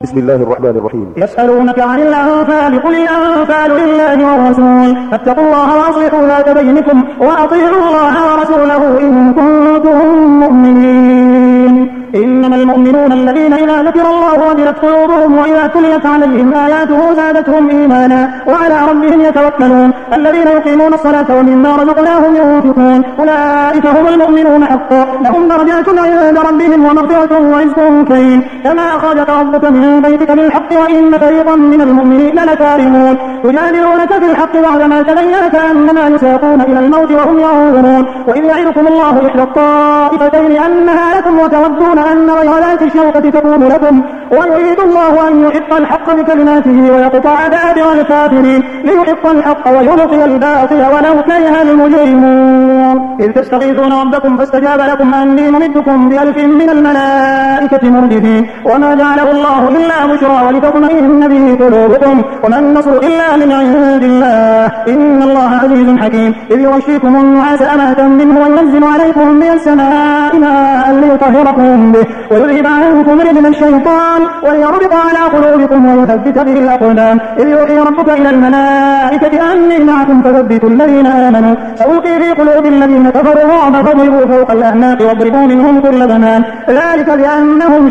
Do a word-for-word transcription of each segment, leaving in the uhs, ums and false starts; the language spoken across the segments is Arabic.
بسم الله الرحمن الرحيم. يسألونك عن الأنفال قل الأنفال لله والرسول فاتقوا الله وأصلحوا ذات بينكم وأطيعوا الله ورسوله إن كنتم مؤمنين. إنما المؤمنون الذين إذا ذكر الله وجلت قلوبهم وإذا تليت عليهم آياته زادتهم إيمانا وعلى ربهم يتوكلون الذين يقيمون الصلاة ومما رزقناهم ينفقون أولئك هم المؤمنون حقا لهم درجات عند ربهم ومغفرة ورزق كريم كما أخرجك ربك من بيتك بالحق وإن فريقا من المؤمنين لكارهون يجادلونك في الحق بعدما تبين كأنما يساقون إلى الموت وهم ينظرون وإذ يعظكم الله إحدى الطائفتين أنها لكم وتودون أن غير ذات الشوكة تكون لكم ويريد الله أن يحق الحق بكلماته ويقطع دابر الكافرين ليحق الحق ويبطل الباطل ولو كره المجرمون. إذ تستغيثون ربكم فاستجاب لكم أني ممدكم بألف من الملائكة مردفين وما جعله الله إلا بشرى ولتطمئن به قلوبكم وما النصر إلا من عند الله إن الله عزيز حكيم. إذ يغشيكم النعاس أمانة منه وينزل عليكم من السماء ماء ليطهركم به ويذهب عنكم رجل الشيطان وليربط على قلوبكم ويثبت به الأقدام. إذ يوحي ربك إلى الملائكة أني معكم فثبتوا الذين آمنوا سألقي في قلوب الذين كفروا الرعب فاضربوا فوق الأعناق واضربوا منهم كل بنان ذلك بأنهم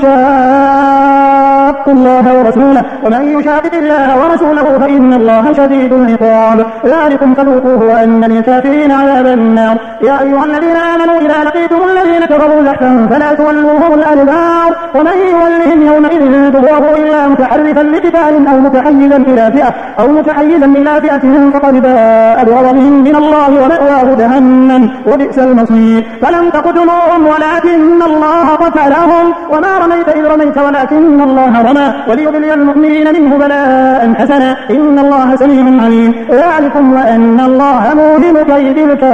شاقوا الله ورسوله ومن يشاقق الله ورسوله فإن الله شديد العقاب ذلكم فذوقوه وأن للكافرين عذاب النار. يا أيها الذين آمنوا إذا لقيتم الذين كفروا زحفا فلا تولوهم الأدبار ومن يولهم يومئذ دبره إلا متحرفا لقتال أو متحيزا إلى فئة أو متحيزا إلى فئة فقد باء بغضب من الله ومأواه جهنم وبئس المصير. فلم تقتلوهم ولكن الله قتلهم وما رميت إذ رميت ولكن الله رمى وليبلي المؤمنين منه بلاء حسنا إن الله سميع عليم. ذلكم وأن الله موهن كيد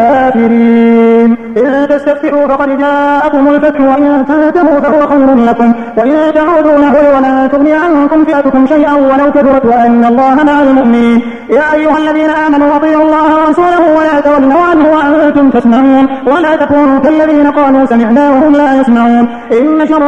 الكافرين. إن تستفتحوا فقد جاءكم الفتح وإن تنتهوا فهو خير لكم وإن تعودوا نحو ولا تغني عنكم فئتكم شيئا ولو كثرت وأن الله مع المؤمنين. يا أيها الذين آمنوا أطيعوا الله ورسوله ولا تولوا عنه وأنتم تسمعون ولا تكونوا كالذين قالوا سمعنا وهم لا يسمعون. إن شر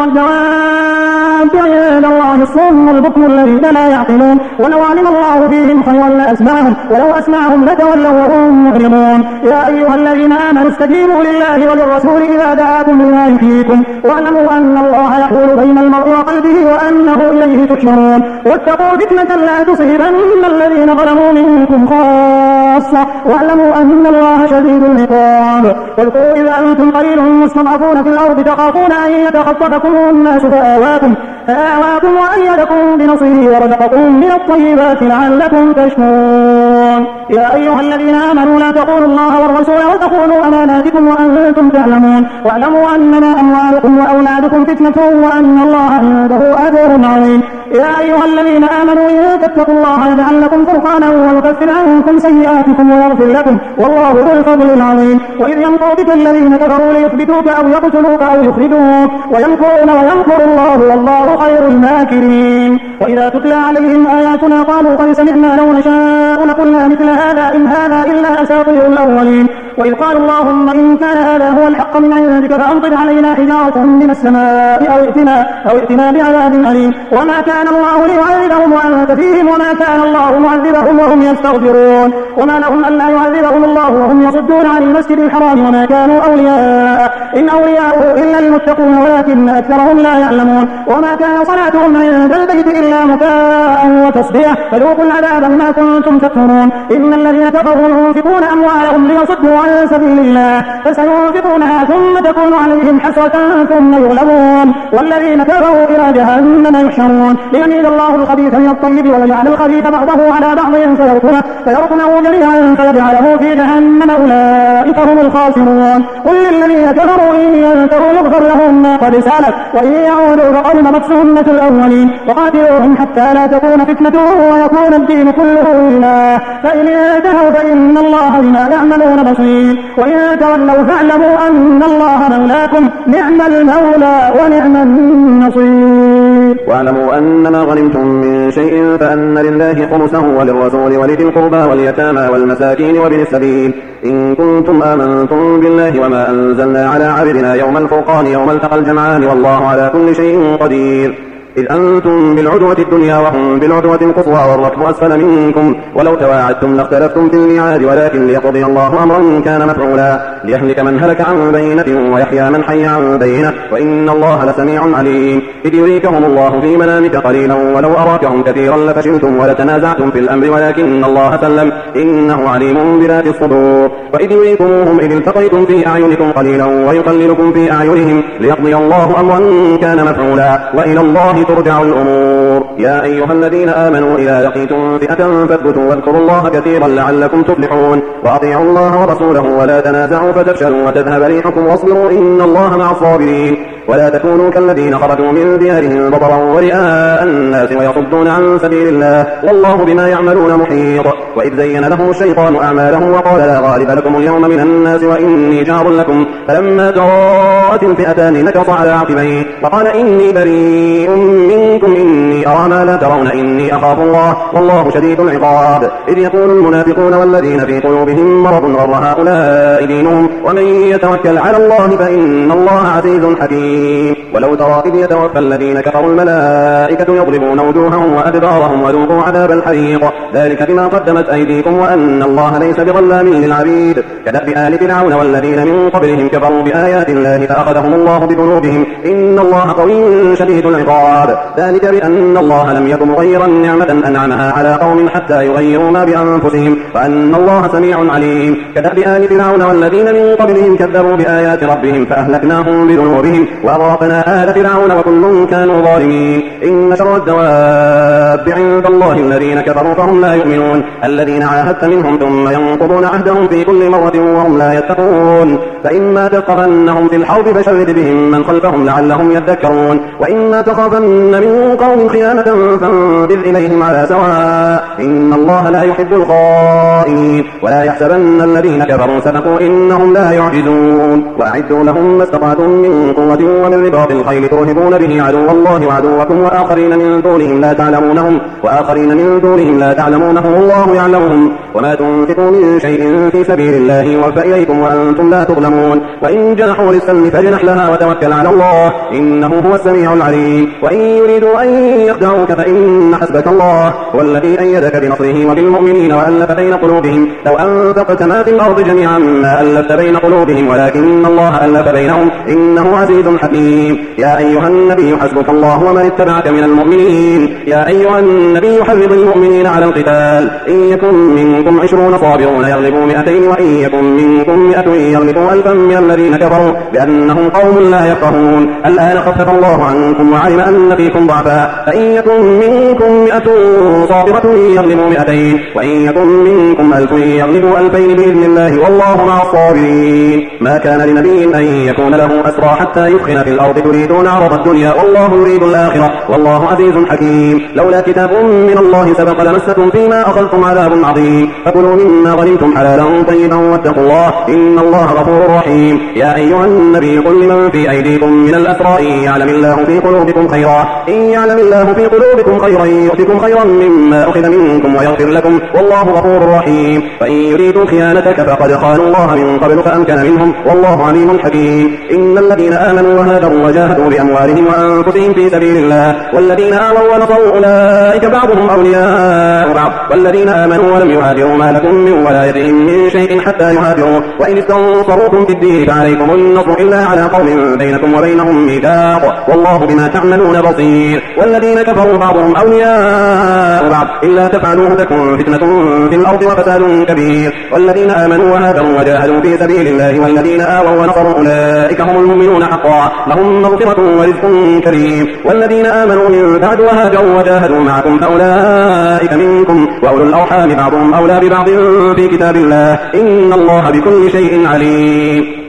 الدواب عند الله الصم البكم الذين لا يعقلون ولو علم الله فيهم خيرا لأسمعهم ولو أسمعهم لتولوا وهم معرضون. يا أيها الذين آمنوا استجيبوا لله وللرسول إذا دعاكم لما يحييكم واعلموا أن الله يحول بين المرء وقلبه وأنه إليه تحشرون. واتقوا فتنة لا تصيبن الذين ظلموا منكم خاصة واعلموا أن الله شديد العقاب. واذكروا إذا أنتم قليل مستضعفون في الأرض تخافون أن يتخطفكم الناس فآواكم فآواكم وأيدكم بنصره ورزقكم من الطيبات لعلكم تشكرون. يا أيها الذين آمنوا لا تقولوا الله والرسول وتخونوا أماناتكم وأنتم تعلمون واعلموا أنما أموالكم وأولادكم فتنة وأن الله عنده أجر عظيم. يا أيها الذين آمنوا إن تتقوا الله يجعل لكم فرقانا ويكفر عنكم سيئاتكم ويغفر لكم والله ذو الفضل العظيم. وإذ يمكر بك الذين كفروا ليثبتوك أو يقتلوك أو يخرجوك ويمكرون ويمكر الله والله خير الماكرين. وإذا تتلى عليهم آياتنا قالوا قد سمعنا لو نشاء لقلنا مثل هذا إن هذا إلا أساطير الأولين. وإذ قالوا اللهم إن كان هذا هو الحق من عندك فأمطر علينا حجارة من السماء أو ائتنا أو ائتنا بعذاب أليم. وما كان الله ليعذبهم وأنت فيهم وما كان الله معذبهم وهم يستغفرون. وما لهم ألا يعذبهم الله وهم يصدون عن المسجد الحرام وما كانوا أولياء إن أولياءه إلا المتقون ولكن أكثرهم لا يعلمون. وما كان صلاتهم عند البيت إلا مكاء وتصدية فذوقوا العذاب بما كنتم تكفرون. إن الذين كفروا ينفقون أموالهم ليصدوا عن سبيل الله فسينفقونها ثم تكون عليهم حسرة ثم يغلبون والذين كفروا إلى جهنم يحشرون ليميز الله الخبيث من الطيب ويجعل الخبيث بعضه على بعض فيركمه فيركمه جميعا فيجعله في جهنم أولئك هم الخاسرون. قل للذين كفروا إن ينتهوا يغفر لهم ما قد سلف وإن يعودوا فقد مضت سنة الأولين وقاتلوهم حتى لا تكون فتنة ويكون الدين كله لله فإن انتهوا فإن الله بما يعملون بصير. وإن تولوا فاعلموا أن الله مولاكم نعم المولى ونعم النصير. واعلموا أنما غنمتم من شيء فأن لله خمسه وللرسول ولذي القربى واليتامى والمساكين وابن السبيل إن كنتم آمنتم بالله وما أنزلنا على عبدنا يوم الفرقان يوم التقى الجمعان والله على كل شيء قدير. إذ أنتم بالعدوة الدنيا وهم بالعدوة القصوى والركب أسفل منكم ولو تواعدتم لاختلفتم في الميعاد ولكن ليقضي الله أمرا كان مفعولا ليهلك من هلك عن بينة ويحيى من حي عن بينة وإن الله لسميع عليم إذ يريكهم الله في منامك قليلا ولو أراكهم كثيرا لفشلتم ولتنازعتم في الأمر ولكن الله سلم إنه عليم بذات الصدور وإذ يريكموهم إذ التقيتم في أعينكم قليلا ويقللكم في أعينهم ليقضي الله أمرا كان مفعولا وإلى الله ترجع الأمور يا أيها الذين آمنوا إذا لقيتم فئة فاثبتوا واذكروا الله كثيرا لعلكم تفلحون وأطيعوا الله ورسوله ولا تنازعوا فتفشلوا وتذهب ريحكم واصبروا إن الله مع الصابرين ولا تكونوا كالذين خرجوا من ديارهم بطرا ورئاء الناس ويصدون عن سبيل الله والله بما يعملون محيط وإذ زين لهم الشيطان أعمالهم وقال لا غالب لكم اليوم من الناس وإني جار لكم فلما تراءت الفئتان نكص على عقبيه وقال إني بريء منكم إني أرى ما لا ترون إني أخاف الله والله شديد العقاب إذ يقول المنافقون والذين في قلوبهم مرض غر هؤلاء دينهم ومن يتوكل على الله فإن الله عزيز حكيم ولو ترى إذ يتوفى الذين كفروا الملائكة يضربون وجوههم وأدبارهم وذوقوا عذاب الحريق ذلك بما قدمت أيديكم وأن الله ليس بظلام للعبيد كدأب آل فرعون والذين من قبلهم كفروا بآيات الله فأخذهم الله بذنوبهم إن الله قوي شديد العقاب ذلك بأن الله لم يكن مغيرا نعمة أنعمها على قوم حتى يغيروا ما بأنفسهم وأن الله سميع عليم كدأب آل فرعون والذين من قبلهم كذبوا بآيات ربهم فأهلكناهم بذنوبهم وأغرقنا آل فرعون وكل كانوا ظالمين إن شر الدواب عند الله الذين كفروا فهم لا يؤمنون الذين عاهدت منهم ثم ينقضون عهدهم في كل مرة وهم لا يتقون فإما تثقفنهم في الحرب فشرد بهم من خلفهم لعلهم يذكرون وإما تخافن من قوم خيانة فانبذ إليهم على سواء إن الله لا يحب الخائنين ولا يحسبن الذين كفروا سبقوا إنهم لا يعجزون وأعدوا لهم ما استطعتم من قوة ومن رباط الخيل ترهبون به عدو الله وعدوكم وآخرين من دونهم لا تعلمونهم وآخرين من دونهم لا تعلمونهم الله يعلمهم وما تنفقوا من شيء في سبيل الله يوفى إليكم وأنتم لا تظلمون وإن جنحوا للسلم فاجنح لها وتوكل على الله إنه هو السميع العليم وإن يريدوا أن يخدعوك فإن حسبك الله هو الذي أيدك بنصره وبالمؤمنين وألف بين قلوبهم لو أنفقت ما في الأرض جميعا ما ألفت بين قلوبهم ولكن الله ألف بينهم إنه عزيز حكيم يا أيها النبي حسبك الله ومن اتبعك من المؤمنين يا أيها النبي حرض المؤمنين على القتال إن يكن منكم عشرون صابرون يغلبوا مئتين وإن يكن منكم مئة يغلبوا ألفا من الذين كفروا بأنهم قوم لا يفقهون الآن خفف الله عنكم وعلم أن فيكم ضعفا فإن يكن منكم مئة صابرة يغلبوا مئتين وإن يكن منكم ألف يغلبوا ألفين بإذن الله والله مع الصابرين ما كان لنبي أن يكون له أسرى حتى يثخن في الأرض تريدون عرض الدنيا والله يريد الآخرة والله عزيز حكيم لولا كتاب من الله سبق لمسكم فيما أخذتم عذاب عظيم فكلوا مما غنمتم حلالا طيبا واتقوا الله إن الله غفور رحيم يا أيها النبي قل لمن في أيديكم من الأسرى إن يعلم الله في قلوبكم خيرا إن يعلم الله في قلوبكم خيرا يؤتكم خيرا مما أخذ منكم ويغفر لكم والله غفور رحيم فإن يريدوا خيانتك فقد خانوا الله من قبل فأمكن منهم والله عليم حكيم إن الذين آمنوا وهاجروا وجاهدوا بأموالهم وأنفسهم في سبيل الله والذين آمنوا ونصروا أولئك بعضهم أولياء بعض والذين آمنوا ولم يهاجروا ما لكم من ولايتهم من شيء حتى يهاجروا وإن استنصروكم في الدين فعليكم النصر إلا على قوم بينكم وبينهم ميثاق والله بما تعملون بصير والذين كفروا بعضهم أولياء بعض إلا تفعلوه تكن فتنة في الأرض وفساد كبير والذين آمنوا وهاجروا وجاهدوا في سبيل الله والذين آووا ونصروا أولئك هم المؤمنون حقا لهم مغفرة ورزق كريم والذين آمنوا من بعد وهاجروا وجاهدوا معكم فأولئك منكم وأولو الأرحام بعضهم أولى ببعض في كتاب الله إن الله بكل شيء عليم